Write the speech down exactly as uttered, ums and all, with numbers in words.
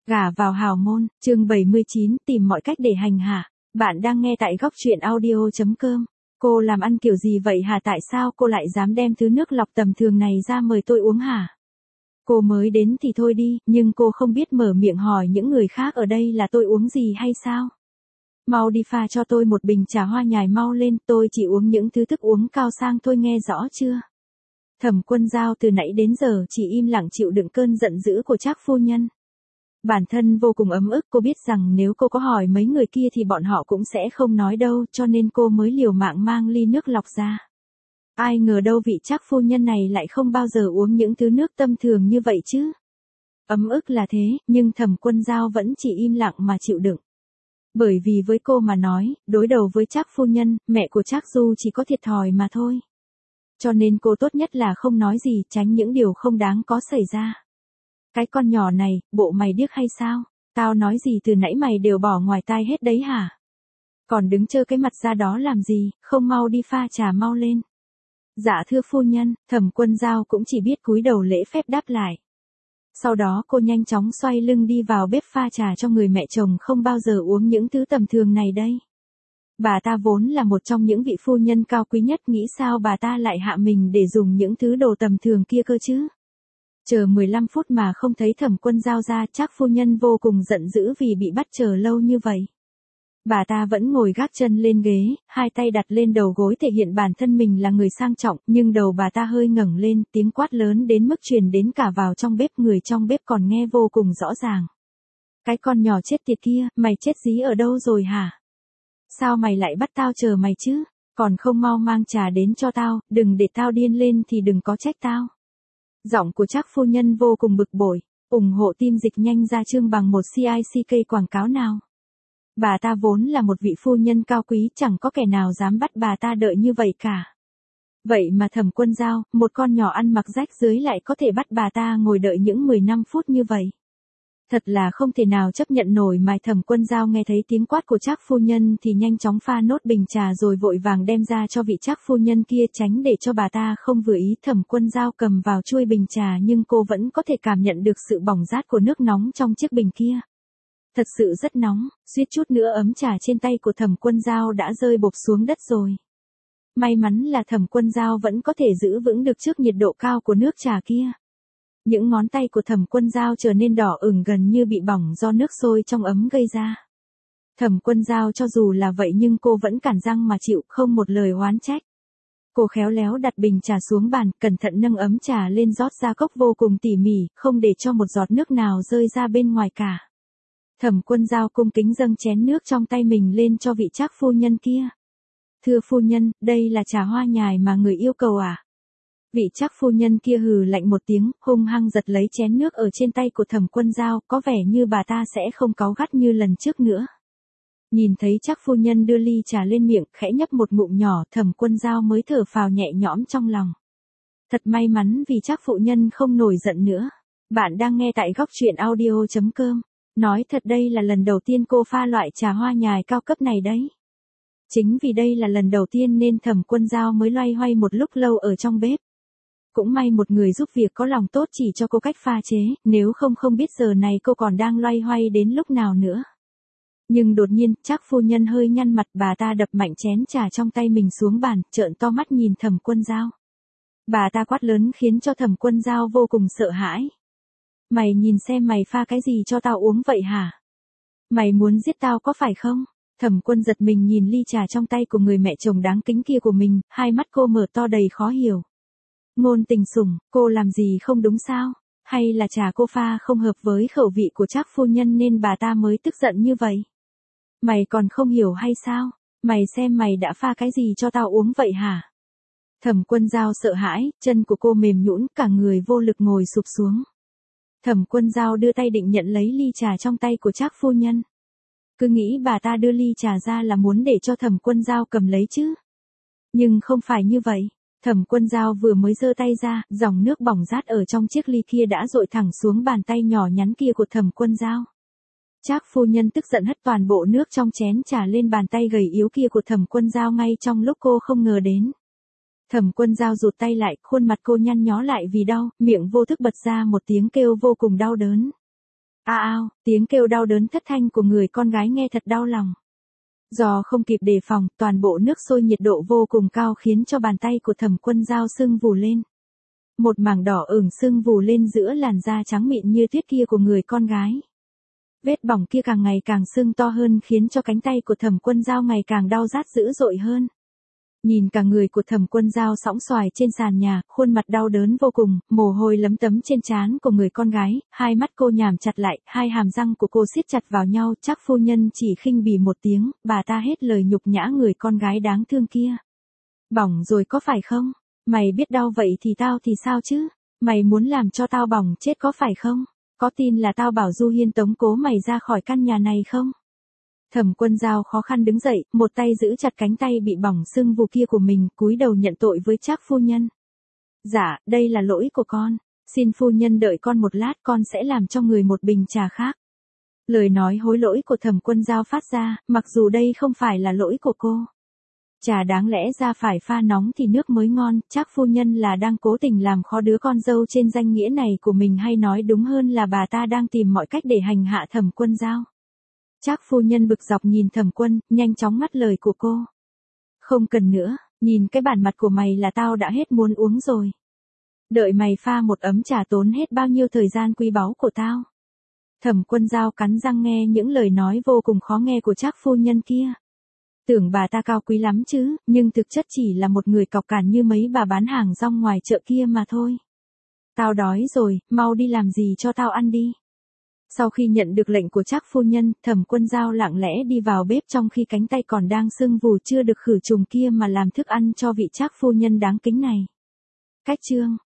Gả vào hào môn, chương bảy mươi chín, tìm mọi cách để hành hạ. Bạn đang nghe tại góc truyện audio chấm com. Cô làm ăn kiểu gì vậy hả? Tại sao cô lại dám đem thứ nước lọc tầm thường này ra mời tôi uống hả? Cô mới đến thì thôi đi, nhưng cô không biết mở miệng hỏi những người khác ở đây là tôi uống gì hay sao? Mau đi pha cho tôi một bình trà hoa nhài mau lên, tôi chỉ uống những thứ thức uống cao sang thôi, nghe rõ chưa? Thẩm Quân Dao từ nãy đến giờ chỉ im lặng chịu đựng cơn giận dữ của Trác phu nhân. Bản thân vô cùng ấm ức, cô biết rằng nếu cô có hỏi mấy người kia thì bọn họ cũng sẽ không nói đâu, cho nên cô mới liều mạng mang ly nước lọc ra. Ai ngờ đâu vị Trác phu nhân này lại không bao giờ uống những thứ nước tầm thường như vậy chứ. Ấm ức là thế, nhưng Thẩm Quân Dao vẫn chỉ im lặng mà chịu đựng. Bởi vì với cô mà nói, đối đầu với Trác phu nhân, mẹ của Trác Du chỉ có thiệt thòi mà thôi. Cho nên cô tốt nhất là không nói gì, tránh những điều không đáng có xảy ra. Cái con nhỏ này, bộ mày điếc hay sao? Tao nói gì từ nãy mày đều bỏ ngoài tai hết đấy hả? Còn đứng trơ cái mặt ra đó làm gì, không mau đi pha trà mau lên. Dạ thưa phu nhân, Thẩm Quân Dao cũng chỉ biết cúi đầu lễ phép đáp lại. Sau đó cô nhanh chóng xoay lưng đi vào bếp pha trà cho người mẹ chồng không bao giờ uống những thứ tầm thường này đây. Bà ta vốn là một trong những vị phu nhân cao quý nhất, nghĩ sao bà ta lại hạ mình để dùng những thứ đồ tầm thường kia cơ chứ? Chờ mười lăm phút mà không thấy Thẩm Quân Dao ra, Trác phu nhân vô cùng giận dữ vì bị bắt chờ lâu như vậy. Bà ta vẫn ngồi gác chân lên ghế, hai tay đặt lên đầu gối thể hiện bản thân mình là người sang trọng, nhưng đầu bà ta hơi ngẩng lên, tiếng quát lớn đến mức truyền đến cả vào trong bếp, người trong bếp còn nghe vô cùng rõ ràng. Cái con nhỏ chết tiệt kia, mày chết dí ở đâu rồi hả? Sao mày lại bắt tao chờ mày chứ? Còn không mau mang trà đến cho tao, đừng để tao điên lên thì đừng có trách tao. Giọng của Trác phu nhân vô cùng bực bội. Ủng hộ team dịch nhanh ra chương bằng một xê i xê ca quảng cáo nào. Bà ta vốn là một vị phu nhân cao quý, chẳng có kẻ nào dám bắt bà ta đợi như vậy cả. Vậy mà Thẩm Quân Dao, một con nhỏ ăn mặc rách rưới lại có thể bắt bà ta ngồi đợi những mười lăm phút như vậy. Thật là không thể nào chấp nhận nổi. Mà Thẩm Quân Dao nghe thấy tiếng quát của Trác phu nhân thì nhanh chóng pha nốt bình trà rồi vội vàng đem ra cho vị Trác phu nhân kia, tránh để cho bà ta không vừa ý. Thẩm Quân Dao cầm vào chuôi bình trà nhưng cô vẫn có thể cảm nhận được sự bỏng rát của nước nóng trong chiếc bình kia. Thật sự rất nóng, suýt chút nữa ấm trà trên tay của Thẩm Quân Dao đã rơi bộp xuống đất rồi. May mắn là Thẩm Quân Dao vẫn có thể giữ vững được trước nhiệt độ cao của nước trà kia. Những ngón tay của Thẩm Quân Dao trở nên đỏ ửng gần như bị bỏng do nước sôi trong ấm gây ra. Thẩm Quân Dao cho dù là vậy nhưng cô vẫn cắn răng mà chịu, không một lời oán trách. Cô khéo léo đặt bình trà xuống bàn, cẩn thận nâng ấm trà lên rót ra cốc vô cùng tỉ mỉ, không để cho một giọt nước nào rơi ra bên ngoài cả. Thẩm Quân Dao cung kính dâng chén nước trong tay mình lên cho vị Trác phu nhân kia. Thưa phu nhân, đây là trà hoa nhài mà người yêu cầu à? Vị Trác phu nhân kia hừ lạnh một tiếng, hung hăng giật lấy chén nước ở trên tay của Thẩm Quân Dao, có vẻ như bà ta sẽ không cáu gắt như lần trước nữa. Nhìn thấy Trác phu nhân đưa ly trà lên miệng, khẽ nhấp một ngụm nhỏ, Thẩm Quân Dao mới thở phào nhẹ nhõm trong lòng. Thật may mắn vì Trác phu nhân không nổi giận nữa. Bạn đang nghe tại góc truyện audio chấm com. Nói thật đây là lần đầu tiên cô pha loại trà hoa nhài cao cấp này đấy. Chính vì đây là lần đầu tiên nên Thẩm Quân Dao mới loay hoay một lúc lâu ở trong bếp. Cũng may một người giúp việc có lòng tốt chỉ cho cô cách pha chế, nếu không không biết giờ này cô còn đang loay hoay đến lúc nào nữa. Nhưng đột nhiên, Trác phu nhân hơi nhăn mặt, bà ta đập mạnh chén trà trong tay mình xuống bàn, trợn to mắt nhìn Thẩm Quân Dao. Bà ta quát lớn khiến cho Thẩm Quân Dao vô cùng sợ hãi. Mày nhìn xem mày pha cái gì cho tao uống vậy hả? Mày muốn giết tao có phải không? Thẩm Quân giật mình nhìn ly trà trong tay của người mẹ chồng đáng kính kia của mình, hai mắt cô mở to đầy khó hiểu. Ngôn Tình Sủng, cô làm gì không đúng sao? Hay là trà cô pha không hợp với khẩu vị của Trác phu nhân nên bà ta mới tức giận như vậy? Mày còn không hiểu hay sao? Mày xem mày đã pha cái gì cho tao uống vậy hả? Thẩm Quân Dao sợ hãi, chân của cô mềm nhũn, cả người vô lực ngồi sụp xuống. Thẩm Quân Dao đưa tay định nhận lấy ly trà trong tay của Trác phu nhân. Cứ nghĩ bà ta đưa ly trà ra là muốn để cho Thẩm Quân Dao cầm lấy chứ. Nhưng không phải như vậy. Thẩm Quân Dao vừa mới giơ tay ra, dòng nước bỏng rát ở trong chiếc ly kia đã dội thẳng xuống bàn tay nhỏ nhắn kia của Thẩm Quân Dao. Trác phu nhân tức giận hất toàn bộ nước trong chén trà lên bàn tay gầy yếu kia của Thẩm Quân Dao ngay trong lúc cô không ngờ đến. Thẩm Quân Dao rụt tay lại, khuôn mặt cô nhăn nhó lại vì đau, miệng vô thức bật ra một tiếng kêu vô cùng đau đớn. A ao, tiếng kêu đau đớn thất thanh của người con gái nghe thật đau lòng. Do không kịp đề phòng, toàn bộ nước sôi nhiệt độ vô cùng cao khiến cho bàn tay của Thẩm Quân Dao sưng vù lên. Một mảng đỏ ửng sưng vù lên giữa làn da trắng mịn như tuyết kia của người con gái. Vết bỏng kia càng ngày càng sưng to hơn khiến cho cánh tay của Thẩm Quân Dao ngày càng đau rát dữ dội hơn. Nhìn cả người của Thẩm Quân Dao sõng xoài trên sàn nhà, khuôn mặt đau đớn vô cùng, mồ hôi lấm tấm trên trán của người con gái, hai mắt cô nhàm chặt lại, hai hàm răng của cô siết chặt vào nhau, Trác phu nhân chỉ khinh bỉ một tiếng, bà ta hết lời nhục nhã người con gái đáng thương kia. Bỏng rồi có phải không? Mày biết đau vậy thì tao thì sao chứ? Mày muốn làm cho tao bỏng chết có phải không? Có tin là tao bảo Du Hiên tống cố mày ra khỏi căn nhà này không? Thẩm Quân Dao khó khăn đứng dậy, một tay giữ chặt cánh tay bị bỏng sưng vù kia của mình, cúi đầu nhận tội với Trác phu nhân. Dạ, đây là lỗi của con. Xin phu nhân đợi con một lát, con sẽ làm cho người một bình trà khác. Lời nói hối lỗi của Thẩm Quân Dao phát ra, mặc dù đây không phải là lỗi của cô. Trà đáng lẽ ra phải pha nóng thì nước mới ngon, Trác phu nhân là đang cố tình làm khó đứa con dâu trên danh nghĩa này của mình, hay nói đúng hơn là bà ta đang tìm mọi cách để hành hạ Thẩm Quân Dao. Trác phu nhân bực dọc nhìn Thẩm Quân, nhanh chóng ngắt lời của cô. Không cần nữa, nhìn cái bản mặt của mày là tao đã hết muốn uống rồi. Đợi mày pha một ấm trà tốn hết bao nhiêu thời gian quý báu của tao. Thẩm Quân Dao cắn răng nghe những lời nói vô cùng khó nghe của Trác phu nhân kia. Tưởng bà ta cao quý lắm chứ, nhưng thực chất chỉ là một người cọc cằn như mấy bà bán hàng rong ngoài chợ kia mà thôi. Tao đói rồi, mau đi làm gì cho tao ăn đi. Sau khi nhận được lệnh của Trác phu nhân, Thẩm Quân Dao lặng lẽ đi vào bếp trong khi cánh tay còn đang sưng vù chưa được khử trùng kia mà làm thức ăn cho vị Trác phu nhân đáng kính này. Cách chương